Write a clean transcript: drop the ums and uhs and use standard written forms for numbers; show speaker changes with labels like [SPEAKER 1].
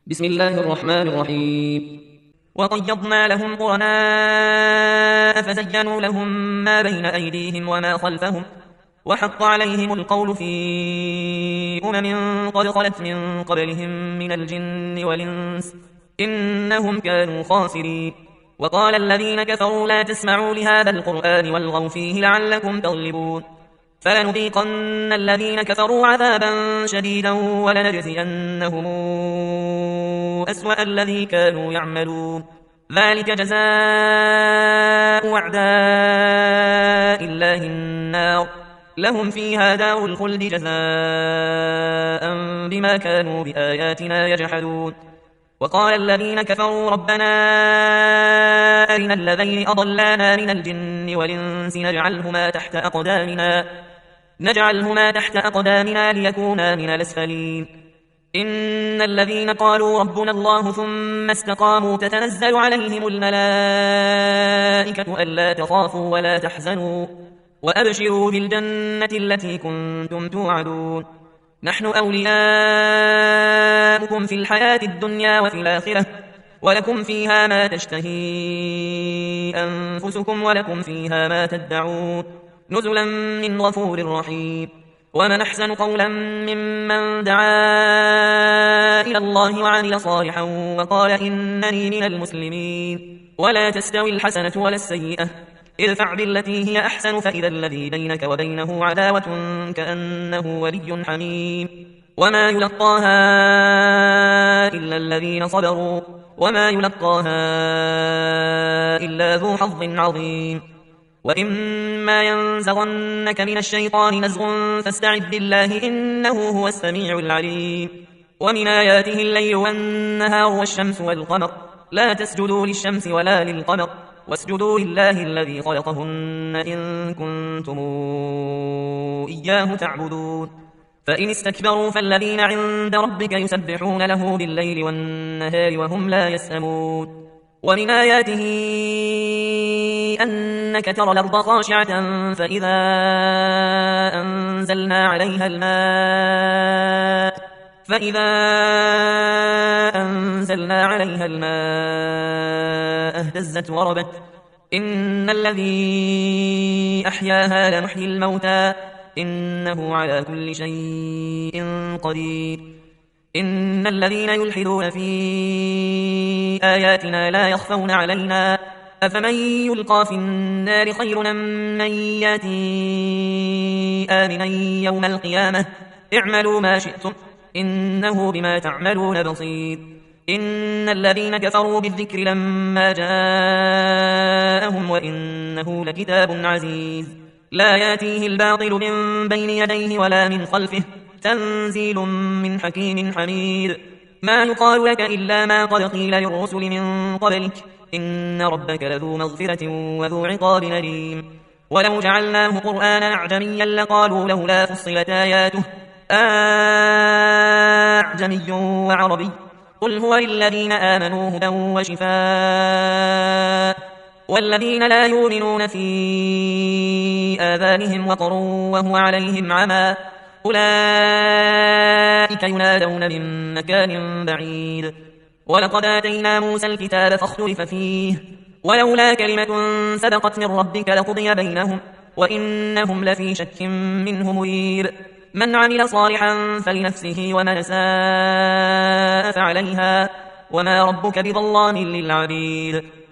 [SPEAKER 1] بسم الله الرحمن الرحيم. وقيضنا لهم قرناء فزينوا لهم ما بين أيديهم وما خلفهم وحق عليهم القول في قد خلت من قبلهم من الجن والإنس إنهم كانوا خاسرين. وقال الذين كفروا لا تسمعوا لهذا القرآن والغوا فيه لعلكم تغلبون. فلنذيقن الذين كفروا عذابا شديدا ولنجزينهم أسوأ الذي كانوا يعملون. ذلك جزاء أعداء الله النار لهم فيها دار الخلد جزاء بما كانوا بآياتنا يجحدون. وقال الذين كفروا ربنا أرنا الذين أضلانا من الجن والإنس نجعلهما تحت أقدامنا ليكونا من الأسفلين. إن الذين قالوا ربنا الله ثم استقاموا تتنزل عليهم الملائكة ألا تخافوا ولا تحزنوا وأبشروا بالجنة التي كنتم توعدون. نحن أولياؤكم في الحياة الدنيا وفي الآخرة ولكم فيها ما تشتهي أنفسكم ولكم فيها ما تدعون نزلا من غفور رحيم. ومن أحسن قولا ممن دعا إلى الله وعمل صالحا وقال إنني من المسلمين. ولا تستوي الحسنة ولا السيئة ادفع بالتي هي أحسن فإذا الذي بينك وبينه عداوة كأنه ولي حميم. وما يلقاها إلا الذين صبروا وما يلقاها إلا ذو حظ عظيم. وإما ينزغنك من الشيطان نزغ فاستعذ بالله إنه هو السميع العليم. ومن آياته الليل والنهار والشمس والقمر لا تسجدوا للشمس ولا للقمر واسجدوا لله الذي خلقهن إن كنتم إياه تعبدون. فإن استكبروا فالذين عند ربك يسبحون له بالليل والنهار وهم لا يسأمون. ومن آياته أنك ترى الأرض خاشعة فإذا أنزلنا عليها الماء اهتزت وربت. إن الذي أحياها لمحيي الموتى إنه على كل شيء قدير. إن الذين يلحدون في آياتنا لا يخفون علينا أفمن يلقى في النار خير أم من ياتي آمنا يوم القيامة اعملوا ما شئتم إنه بما تعملون بصير. إن الذين كفروا بالذكر لما جاءهم وإنه لكتاب عزيز لا ياتيه الباطل من بين يديه ولا من خلفه تنزيل من حكيم حميد. ما يقال لك إلا ما قد قيل للرسل من قبلك إن ربك لذو مغفرة وذو عقاب أليم. ولو جعلناه قرآنا أعجميا لقالوا لولا فصلت آياته أعجمي وعربي قل هو للذين آمنوا هدى وشفاء والذين لا يؤمنون في آذانهم وقر وهو عليهم عمى أولئك ينادون من مكان بعيد. ولقد آتينا موسى الكتاب فاختلف فيه ولولا كلمة سبقت من ربك لقضي بينهم وإنهم لفي شك منه مريب. من عمل صالحا فلنفسه ومن ساء فعليها وما ربك بظلام للعبيد.